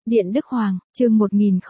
Điện Đức Hoàng, chương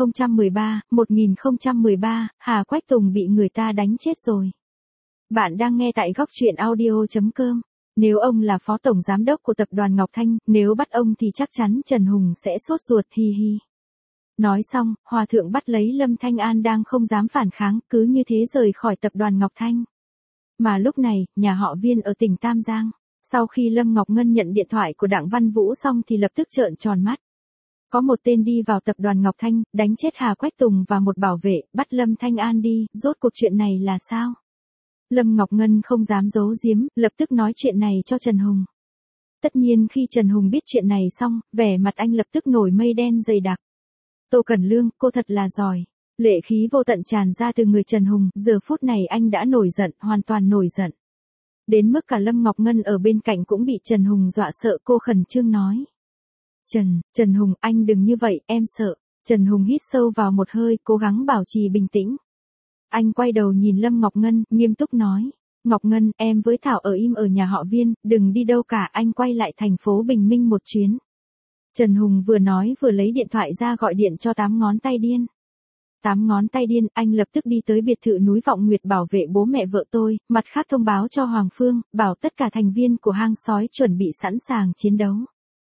1013, Hà Quách Tùng bị người ta đánh chết rồi. Bạn đang nghe tại góc truyện audio.com. Nếu ông là phó tổng giám đốc của tập đoàn Ngọc Thanh, nếu bắt ông thì chắc chắn Trần Hùng sẽ sốt ruột hi hi. Nói xong, Hòa thượng bắt lấy Lâm Thanh An đang không dám phản kháng, cứ như thế rời khỏi tập đoàn Ngọc Thanh. Mà lúc này, nhà họ Viên ở tỉnh Tam Giang, sau khi Lâm Ngọc Ngân nhận điện thoại của Đặng Văn Vũ xong thì lập tức trợn tròn mắt. Có một tên đi vào tập đoàn Ngọc Thanh, đánh chết Hà Quách Tùng và một bảo vệ, bắt Lâm Thanh An đi, rốt cuộc chuyện này là sao? Lâm Ngọc Ngân không dám giấu giếm, lập tức nói chuyện này cho Trần Hùng. Tất nhiên khi Trần Hùng biết chuyện này xong, vẻ mặt anh lập tức nổi mây đen dày đặc. Tô Cẩn Lương, cô thật là giỏi. Lệ khí vô tận tràn ra từ người Trần Hùng, giờ phút này anh đã nổi giận, hoàn toàn nổi giận. Đến mức cả Lâm Ngọc Ngân ở bên cạnh cũng bị Trần Hùng dọa sợ, cô khẩn trương nói. Trần Hùng, anh đừng như vậy, em sợ. Trần Hùng hít sâu vào một hơi, cố gắng bảo trì bình tĩnh. Anh quay đầu nhìn Lâm Ngọc Ngân, nghiêm túc nói. Ngọc Ngân, em với Thảo ở im ở nhà họ Viên, đừng đi đâu cả, anh quay lại thành phố Bình Minh một chuyến. Trần Hùng vừa nói vừa lấy điện thoại ra gọi điện cho 8 ngón tay điên. 8 ngón tay điên, anh lập tức đi tới biệt thự núi Vọng Nguyệt bảo vệ bố mẹ vợ tôi, mặt khác thông báo cho Hoàng Phương, bảo tất cả thành viên của hang sói chuẩn bị sẵn sàng chiến đấu.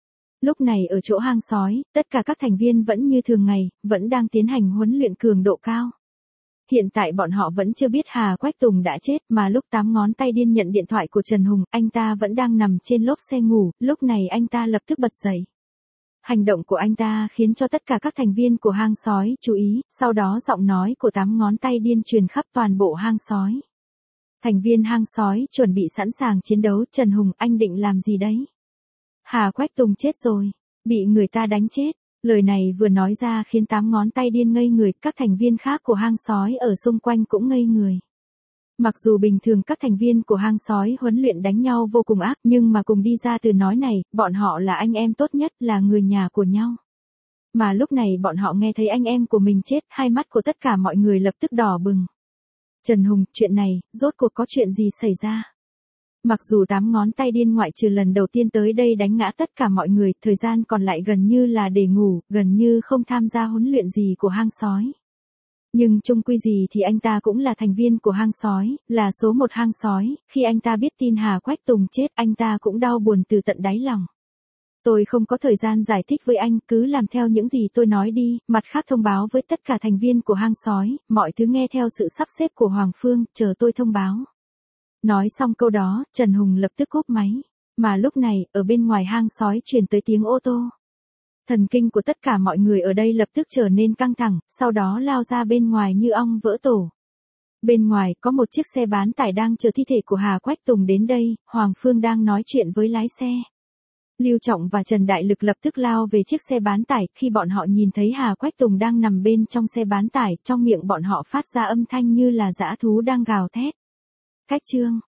Lúc này ở chỗ hang sói, tất cả các thành viên vẫn như thường ngày, vẫn đang tiến hành huấn luyện cường độ cao. Hiện tại bọn họ vẫn chưa biết Hà Quách Tùng đã chết, mà lúc 8 ngón tay điên nhận điện thoại của Trần Hùng, anh ta vẫn đang nằm trên lốp xe ngủ, lúc này anh ta lập tức bật dậy. Hành động của anh ta khiến cho tất cả các thành viên của hang sói chú ý, sau đó giọng nói của 8 ngón tay điên truyền khắp toàn bộ hang sói. Thành viên hang sói chuẩn bị sẵn sàng chiến đấu, Trần Hùng, anh định làm gì đấy? Hà Quách Tùng chết rồi, bị người ta đánh chết. Lời này vừa nói ra khiến 8 ngón tay điên ngây người, các thành viên khác của hang sói ở xung quanh cũng ngây người. Mặc dù bình thường các thành viên của hang sói huấn luyện đánh nhau vô cùng ác, nhưng mà cùng đi ra từ nói này, bọn họ là anh em tốt nhất, là người nhà của nhau. Mà lúc này bọn họ nghe thấy anh em của mình chết, hai mắt của tất cả mọi người lập tức đỏ bừng. Trần Hùng, chuyện này, rốt cuộc có chuyện gì xảy ra? Mặc dù 8 ngón tay điên ngoại trừ lần đầu tiên tới đây đánh ngã tất cả mọi người, thời gian còn lại gần như là để ngủ, gần như không tham gia huấn luyện gì của hang sói. Nhưng chung quy gì thì anh ta cũng là thành viên của hang sói, là số 1 hang sói, khi anh ta biết tin Hà Quách Tùng chết anh ta cũng đau buồn từ tận đáy lòng. Tôi không có thời gian giải thích với anh, cứ làm theo những gì tôi nói đi, mặt khác thông báo với tất cả thành viên của hang sói, mọi thứ nghe theo sự sắp xếp của Hoàng Phương, chờ tôi thông báo. Nói xong câu đó, Trần Hùng lập tức cúp máy. Mà lúc này, ở bên ngoài hang sói truyền tới tiếng ô tô. Thần kinh của tất cả mọi người ở đây lập tức trở nên căng thẳng, sau đó lao ra bên ngoài như ong vỡ tổ. Bên ngoài, có một chiếc xe bán tải đang chở thi thể của Hà Quách Tùng đến đây, Hoàng Phương đang nói chuyện với lái xe. Lưu Trọng và Trần Đại Lực lập tức lao về chiếc xe bán tải, khi bọn họ nhìn thấy Hà Quách Tùng đang nằm bên trong xe bán tải, trong miệng bọn họ phát ra âm thanh như là dã thú đang gào thét. Cách chương